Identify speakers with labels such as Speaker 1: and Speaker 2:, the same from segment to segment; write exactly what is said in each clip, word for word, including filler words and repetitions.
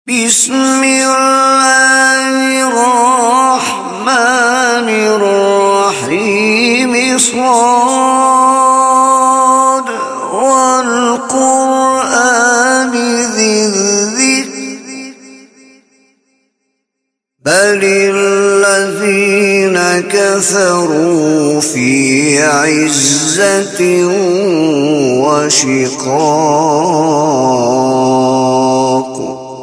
Speaker 1: بسم الله الرحمن الرحيم صاد والقرآن ذي الذكر بل الذين كفروا في عزة وشقاق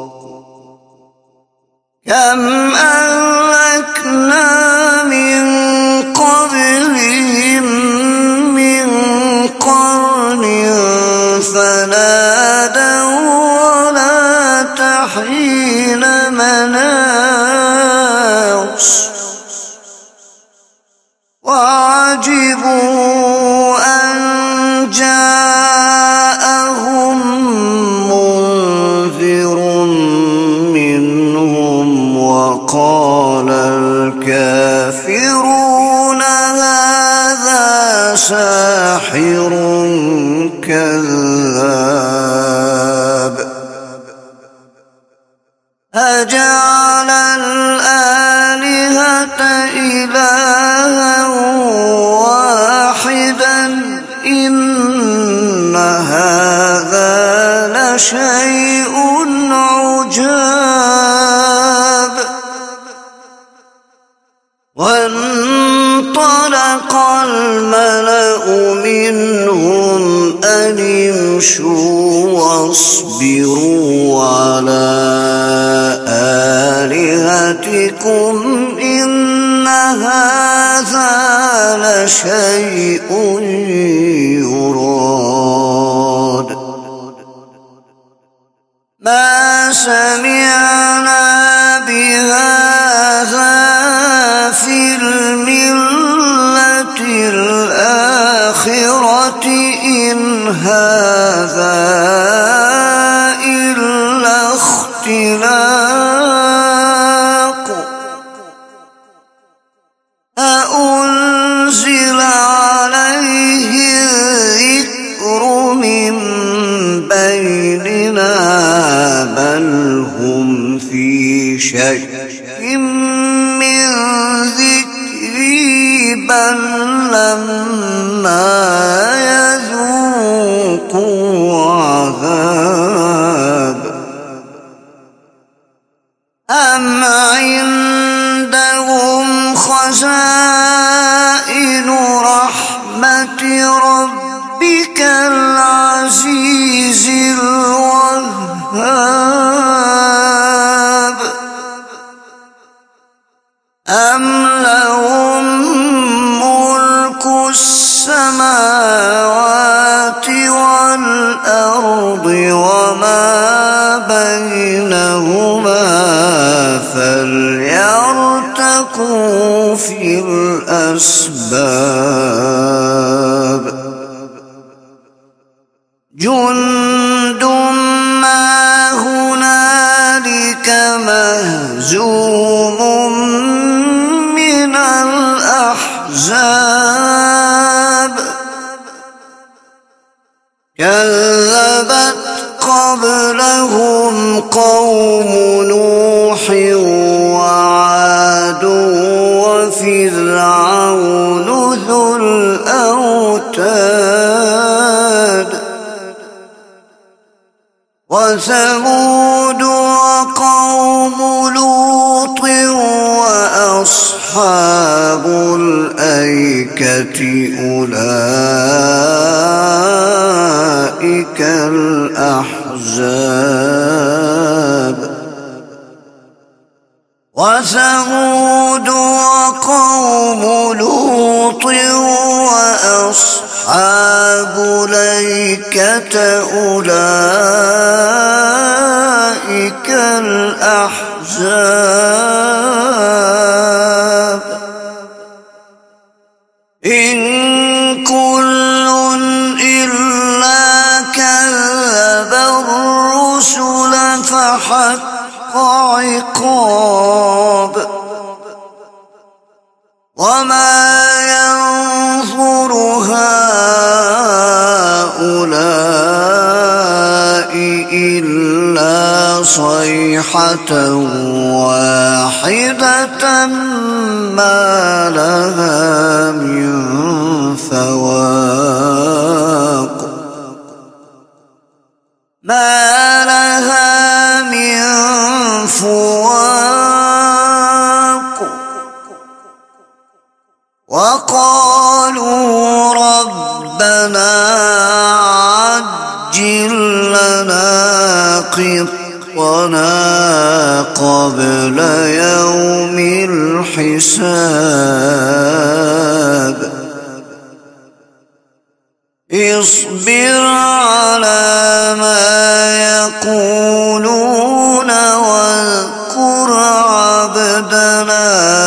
Speaker 1: كم أهلكنا من قبلهم من قرن فنادوا ولا تحين مناص وعجبوا أن جاءهم منذر منهم وقال الكافرون هذا ساحر كذاب أجعل الآلهة إلها واحدا إن هذا لشيء عجاب وانطلق الملأ منهم أن امشوا واصبروا على آلهتكم إن هذا لشيء يراد ما سمعنا بهذا في الملة الآخرة إن هذا إلا اختلاق أأنزل عليه الذكر من بيننا بل هم في شك من ذكري بل لما يذوقوا عذاب أم عندهم خزائن رحمة ربك العزيز الوهاب أم لهم ملك السماوات والأرض وما بينهما فليرتقوا في الأسباب جند ما هنالك مهزوم من الأحزاب كذبت قبلهم قوم نوح وعاد وفرعون ذو الأوتاد وثمود وقوم لوط وأصحاب الأيكة أولئك الأحزاب وثمود وقوم لوط وأصحاب الأيكة أولئك الأحزاب إن كل إلا كذب الرسل فحق عقاب وما ينظر هؤلاء إلا صيحة واحدة ما لها من فواق ما لها من فواق وقالوا ربنا عجل لنا قطنا قبل يوم الحساب اصبر على ما يقولون واذكر عبدنا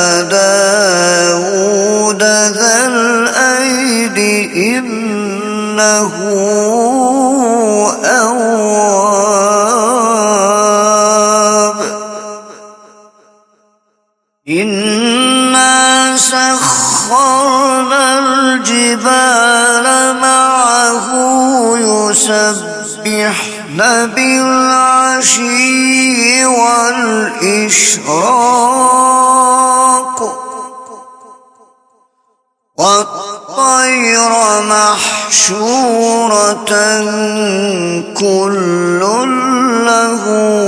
Speaker 1: داود ذا الأيد إنه أواب إنا سخرنا الجبال معه يسبحن بالعشي والإشراق والطير محشورة كل له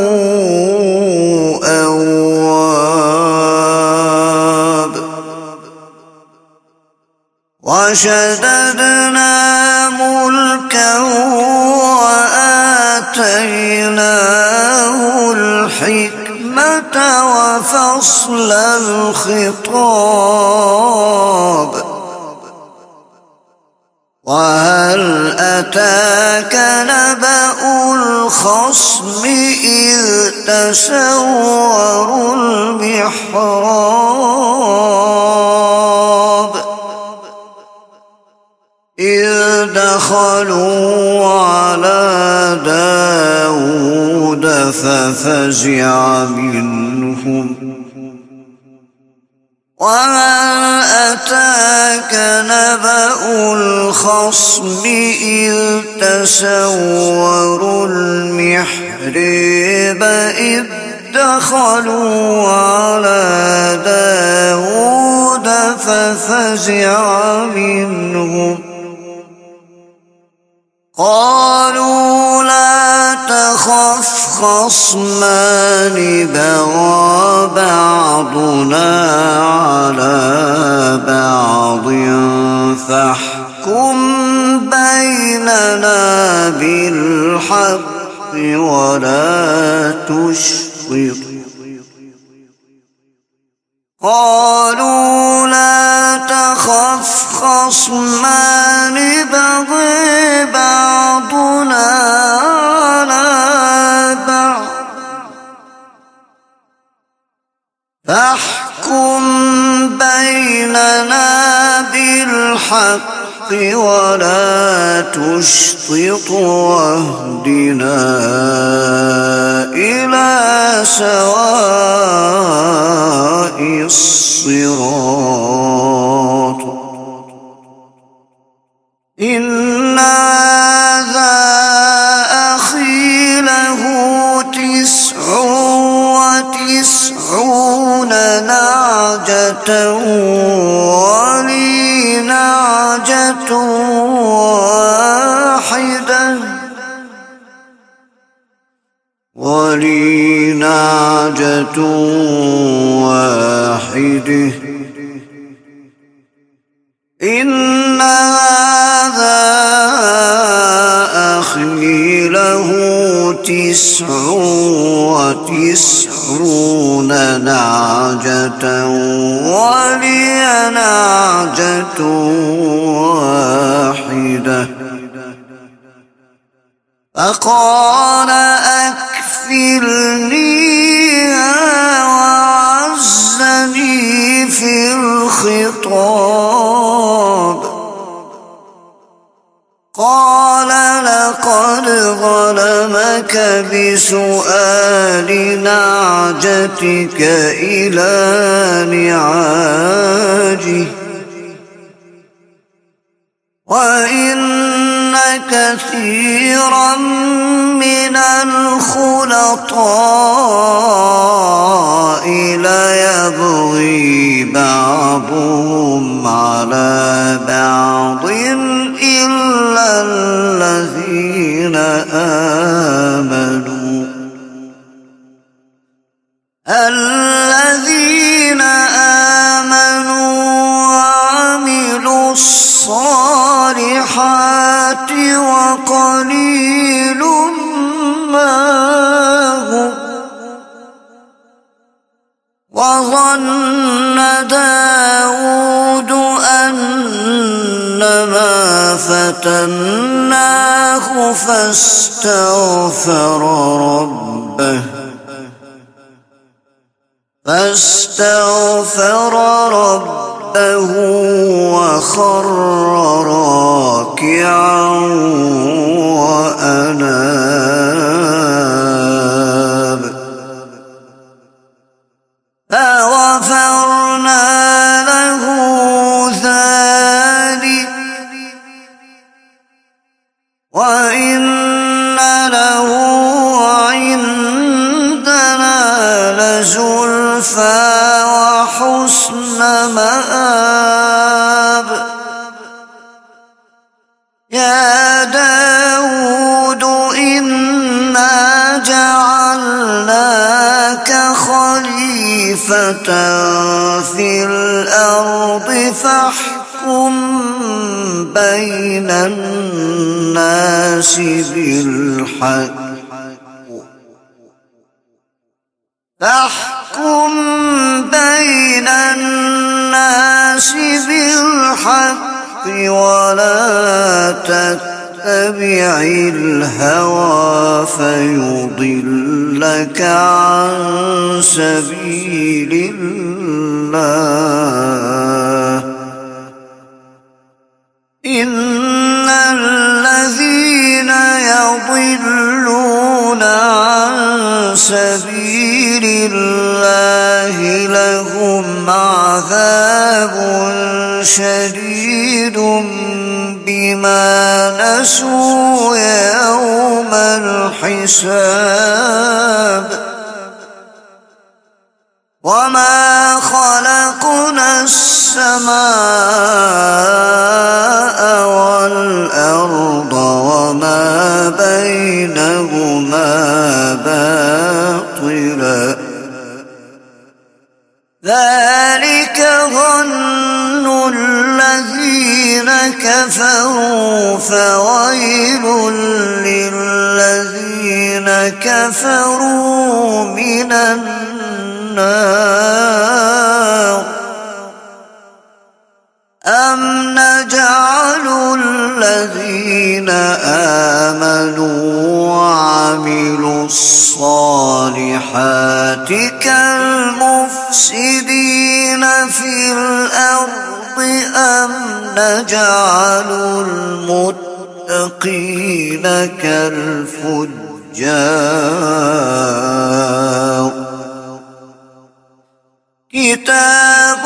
Speaker 1: أواب وشددنا ملكا وآتيناه الحكمة وفصل الخطاب وهل أتاك نبأ الخصم إذ تسوروا المحراب إذ دخلوا على داود ففزع منهم وهل أتاك نبأ الخصم إذ تسوروا المحراب إذ دخلوا على داود ففزع منهم قالوا لا تخف خصمان بغى بعضنا على بعض فاحكم بيننا بالحق ولا تشطط قالوا لا تخف خصمان بغى بعضنا على بعض فاحكم بيننا بالحق ولا تشطط واهدنا إلى سواء الصراط إن هذا أخي له تسع وتسعون نعجة ولي نعجة واحدة ولي نعجة واحدة إن هذا أخي له تسع وتسعون نعجة ولي نعجة واحدة فقال أكفلنيها وعزني في الخطاب قال لقد ظلمك بسؤال نعجتك إلى نعاجه وإن كثيرا من الخلطاء ليبغي بعضهم على بعض إلا الذين آمنوا الذين آمنوا وعملوا الصالحات وقليل ما هم وظن داود أنما فتناه فاستغفر ربه فاستغفر ربه وخر راكعا وأناب فغفرنا له ذلك وإن له عندنا لزلفى وحسن مآب يا داود إنا جعلناك خليفة في الأرض فاحكم بين الناس بالحق فاحكم بين الناس بالحق ولا تتبع الهوى فيضلك عن سبيل الله إن الذين يضلون عن سبيل الله لهم عذاب شديد بما نسوا يوم الحساب وما خلقنا السماء والأرض وما بينهما باطلا ذلك ظن الذين كفروا فويل للذين كفروا من النار أم نجعل الذين آمنوا وعملوا الصالحات كالمفسدين في الأرض أم نجعل المتقين كالفجار كتاب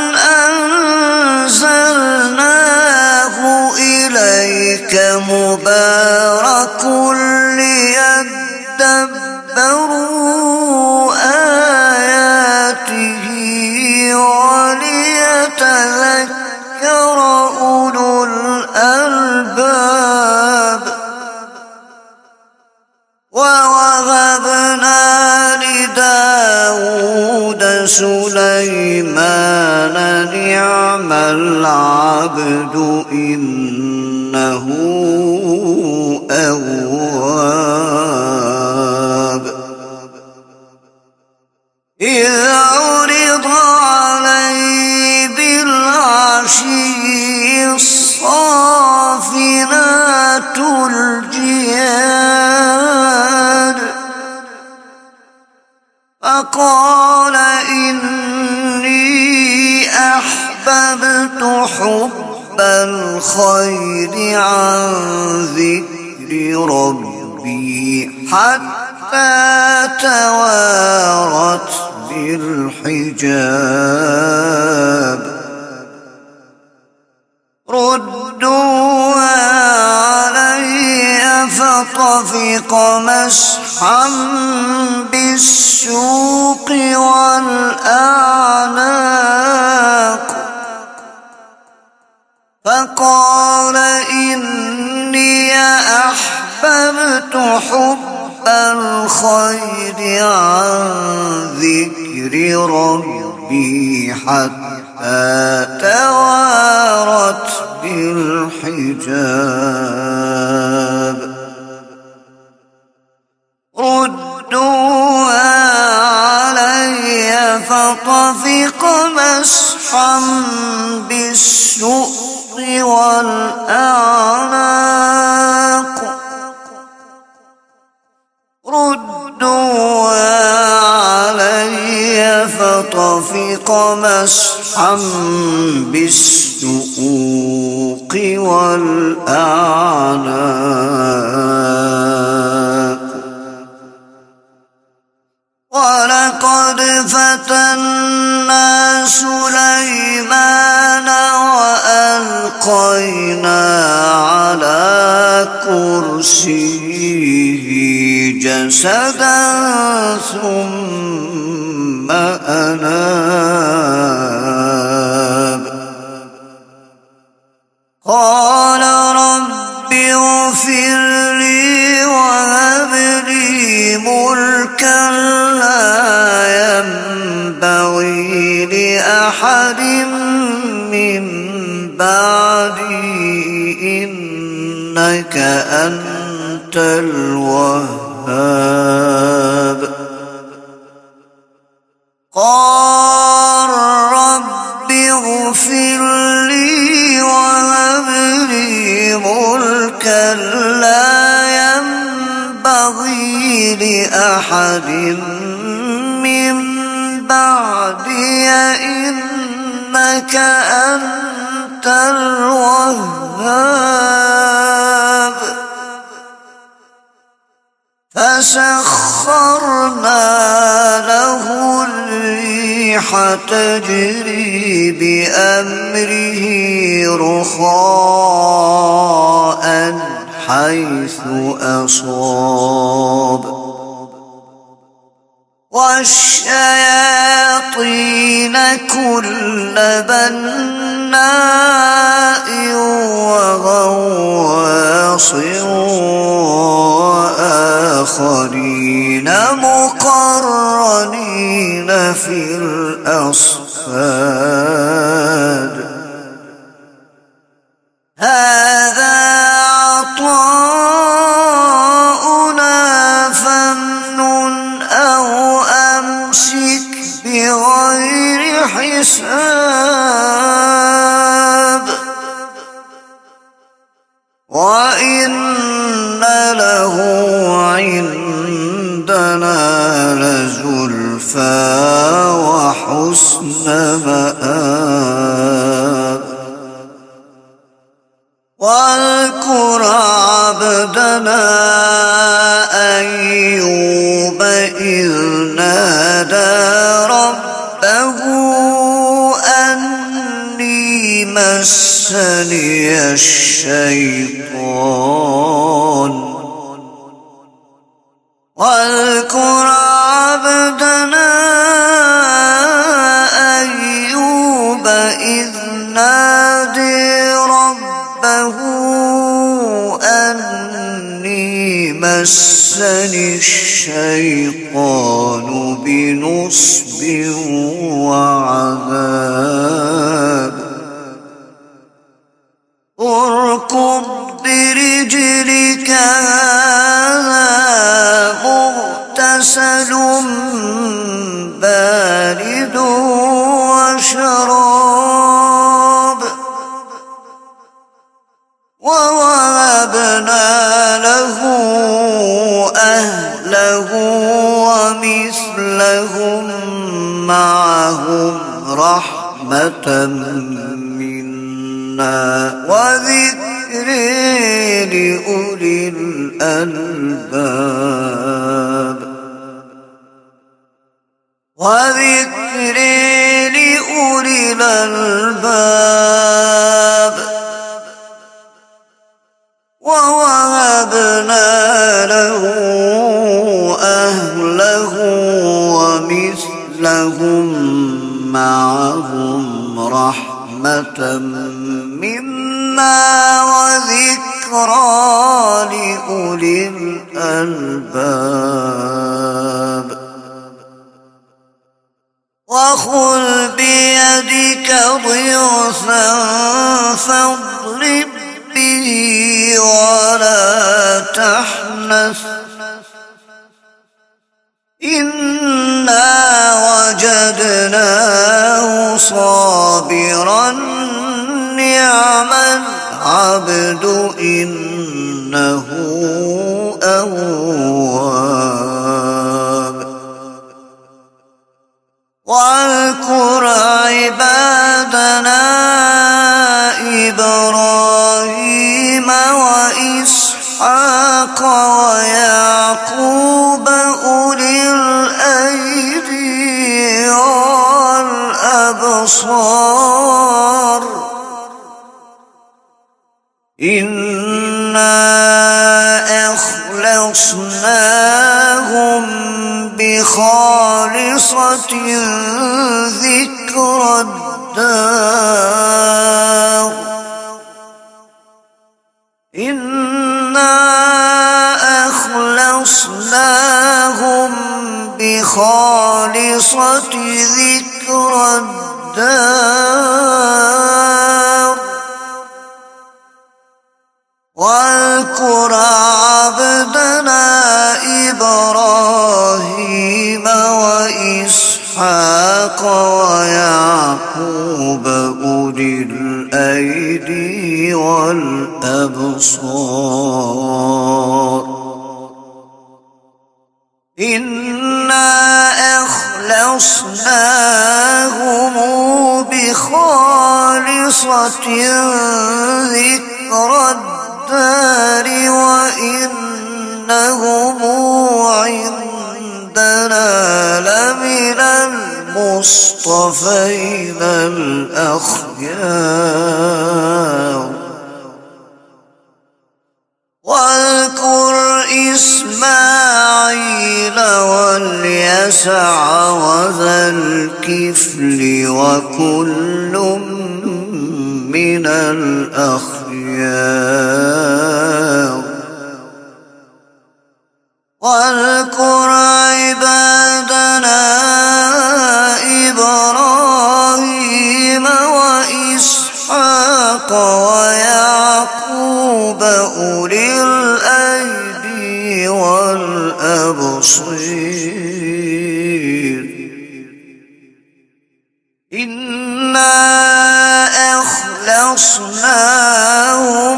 Speaker 1: أنزلناه إليك مبارك ليدبروا آياته وليتذكر أولو الألباب ووهبنا لداود سليمان نعم العبد إنه أواب إذ عرض عليه بالعشي الصافنات الجياد فقال إني أحببت حب الخير عن ذكر ربي حتى توارت بالحجاب ردوها مسحا بالسوق والأعناق فقال إني أحببت حب الخير عن ذكر ربي حتى توارت بالحجاب ردوها علي فطفق مسحا بالسوق والأعناق ردوها علي فطفق مسحا بالسوق والأعناق ولقد فتنا سليمان وألقينا على كرسيه جسدا ثم أناب قال رب اغفر لي وهب لي ملكا لا ينبغي لأحد من بعدي إنك أنت الوهاب قال رب اغفر لي وهب لي ملكا لا ينبغي لأحد من بعدي إنك أنت الوهاب فسخرنا له الريح تجري بأمره رخاء حيث أصاب والشياطين كل بناء وغواص وآخرين مقرنين في الأصفاد هذا عطاؤنا فامنن أو أمسك بغير حساب وإن له عندنا لزلفى وحسن مآب واذكر عبدنا أيوب إذ نادى ربه أني مسني الشيطان واذكر عبدنا أيوب إذ نادى ربه أني مسني الشيطان بنصب وعذاب اركض برجلك هذا مغتسل بارد وشراب ووهبنا له أهله ومثلهم معهم رحمة منا وذكر لأولي الألباب وذكر لأولي الألباب ووهبنا له ومثلهم معهم رحمة منا وذكرى لأولي الألباب وخذ بيدك ضغثا فاضرب به ولا تحنث إنا وجدناه صابرا نعم العبد إنه أواب واذكر عبادنا إبراهيم وإسحاق ويعقوب أولي الأيدي والأبصار إنا أخلصناهم بخالصة ذكر الدار إنا أخلصناهم بخالصة ذكر الدار واذكر عبدنا إبراهيم وإسحاق ويعقوب أولي الأيدي والأبصار إنا أخلصناهم بخالصة ذكر الدار وإنهم عندنا لمن المصطفين الأخيار واذكر إسماعيل واليسع وذا الكفل وكل من الأخيار واذكر عبادنا إبراهيم وإسحاق ويعقوب أولي الأيدي والأبصير إنا أخلصناهم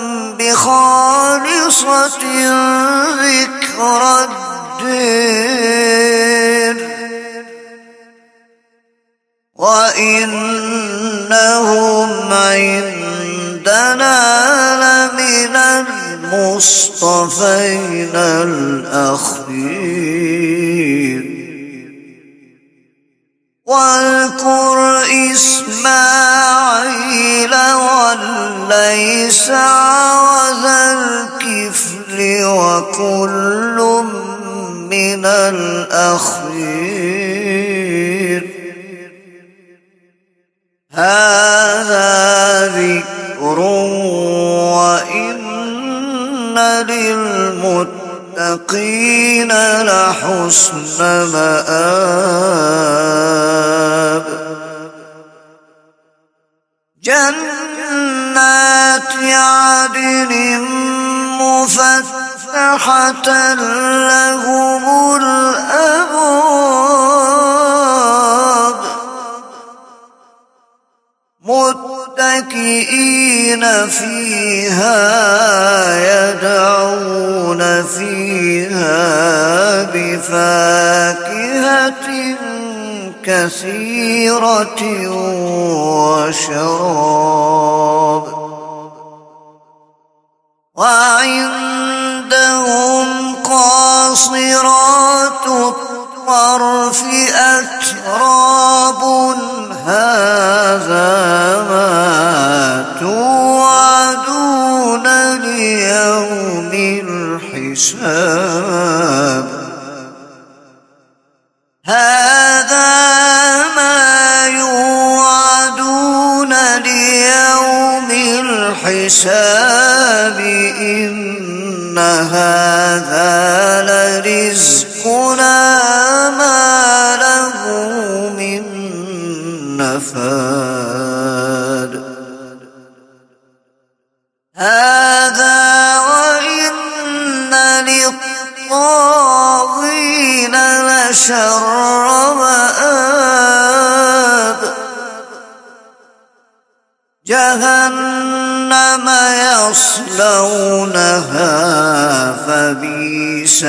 Speaker 1: بخالصة ذكر الدار وإنهم عندنا لمن المصطفين الأخيار واذكر إسماعيل واليسع وذا الكفل وكل من الأخيار هذا ذكر وإن للمتقين لحسن مآب جنات عدن مفتحة لهم الأبواب متكئين فيها يدعون فيها بفاكهة كثيرة وشراب وعندهم قاصرات الطرف أتراب هذا ما توعدون ليوم الحساب هذا الحساب إن هذا لرزقنا ما له من نفاد هذا وإن للطاغين لشر مآب جهنم يصلونها فبئس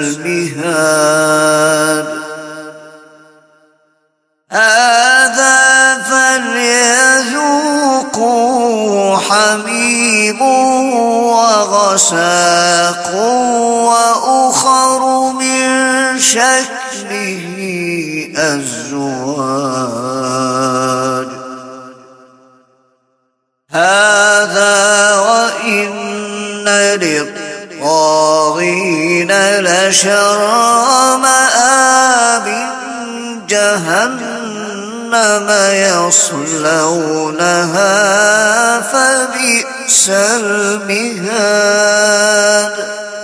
Speaker 1: المهاد هذا فليذوقوا حميم وغساق وأخر من شكله أزواج هذا وإن للطاغين لشر مآب جهنم يصلونها فبئس المهاد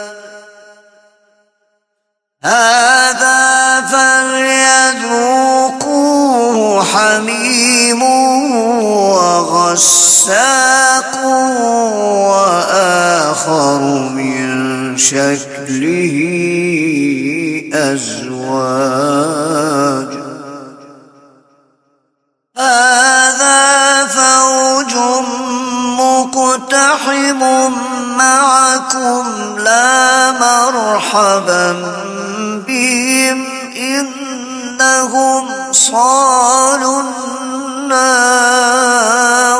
Speaker 1: هذا فليذوقوه حميم وغساق وآخر من شكله أزواج هذا فوج مقتحم معكم لا مرحبا بهم إنهم صالوا النار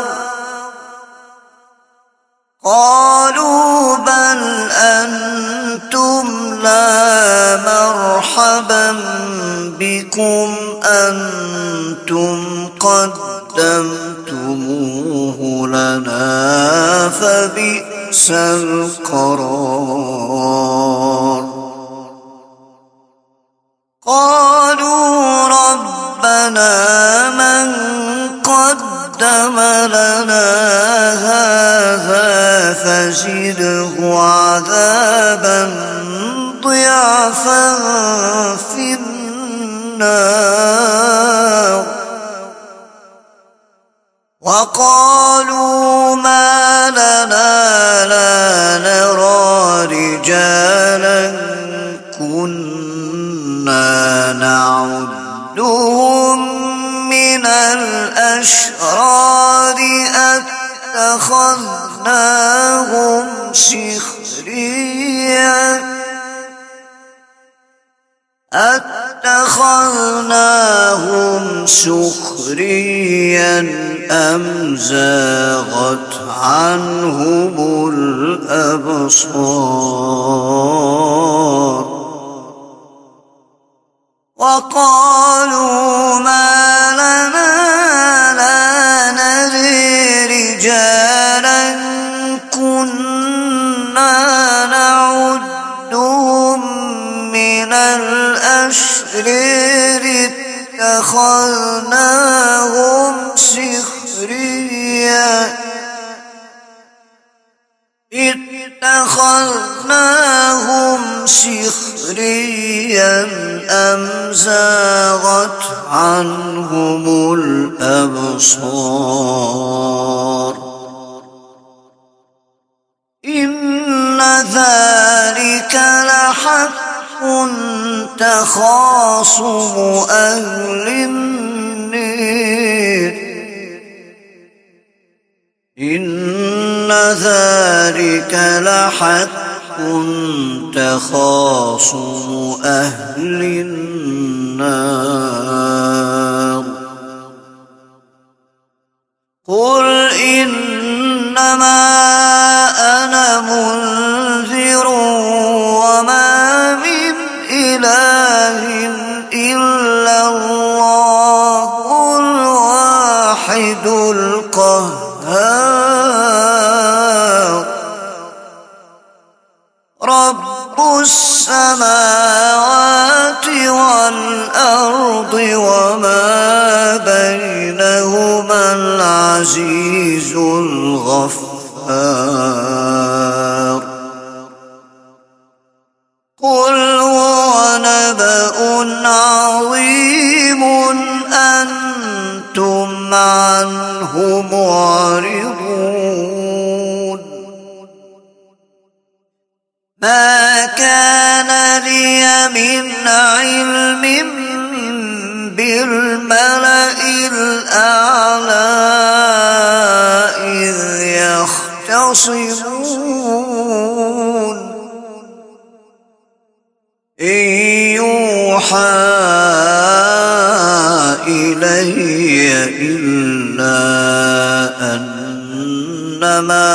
Speaker 1: قالوا بل أنتم لا مرحبا بكم أنتم قدمتموه لنا فبئس القرار قالوا ربنا من قدم لنا هذا فزده عذابا ضعفا في النار وقالوا ما لنا لا نرى رجالا كنا نعدهم من الأشرار أتخذناهم سخريا أتخذناهم سخريا أم زاغت عنهم الأبصار وقالوا ما لنا لا نري رجالا كنا نعدهم من الأشرار اتخذناهم سخريا اتخذناهم سخريا أم زاغت عنهم الأبصار إن ذلك لحق تخاصم أهل النار إن ذلك لحق تخاصم أهل النار قل إنما أنا منذر وما من إله إلا الله الواحد القهار رب السماوات والأرض وما بينهما العزيز الغفار قهار قل هو نبأ عظيم أنتم عنه معرضون ما كان لي من علم بالملأ الأعلى إذ يختصمون إن يوحى إلي إلا أنما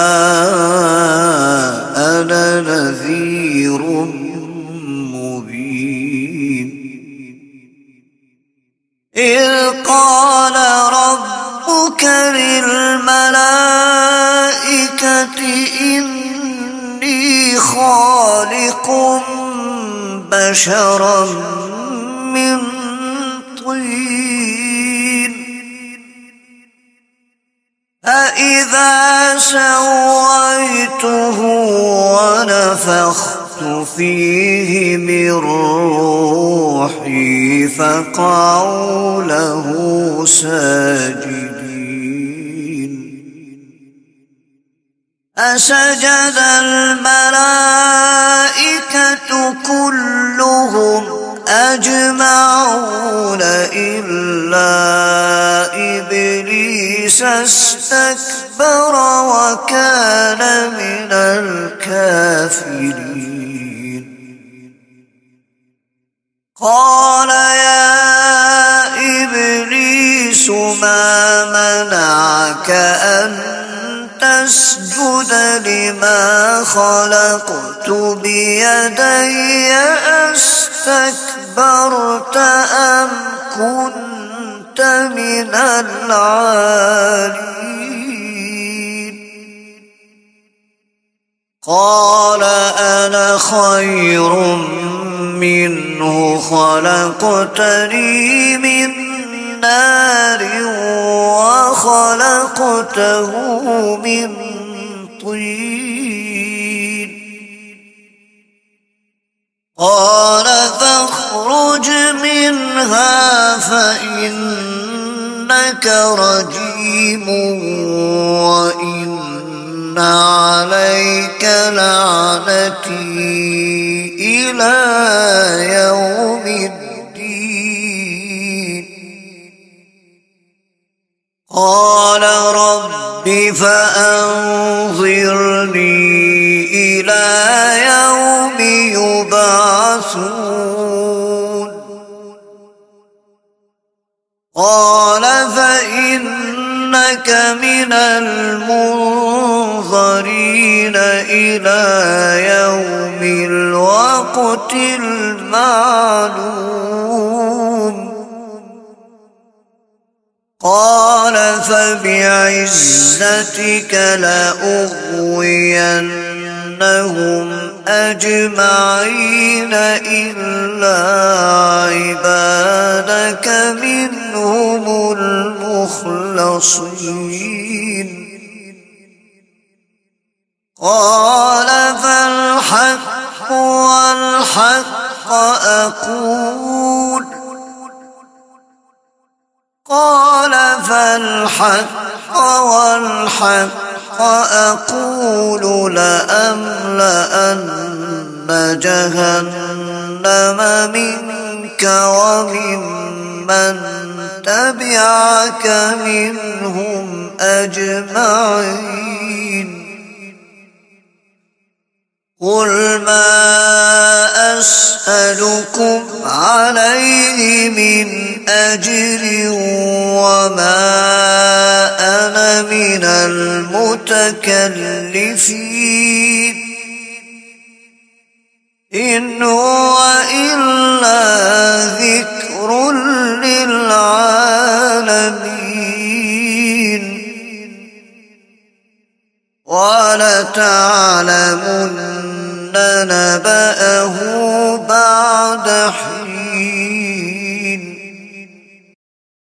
Speaker 1: أنا نذير مبين إذ قال ربك للملائكة إني خالق بشرا من طين فإذا سويته ونفخت فيه من روحي فقعوا له ساجدين فسجد الملائكة كلهم أجمعون إلا إبليس استكبر وكان من الكافرين قال يا إبليس ما منعك أن تسجد لما خلقت بيدي أستكبرت أم كنت من العالين قال أنا خير منه خلقتني من نار وخلقته من طين قال فاخرج منها فإنك رجيم وإن عليك لعنتي إلى يوم الدين قال رب فأنظرني إلى يوم يبعثون قال فإنك من المنظرين إلى يوم الوقت المعلوم قال فبعزتك لأغوينهم أجمعين إلا عبادك منهم المخلصين قال فالحق والحق أقول قال فالحق والحق أقول لأملأن جهنم منك وممن تبعك منهم أجمعين قل ما أسألكم عليه من أجر وما أنا من المتكلفين إن هو إلا ذكر للعالمين ولتعلمن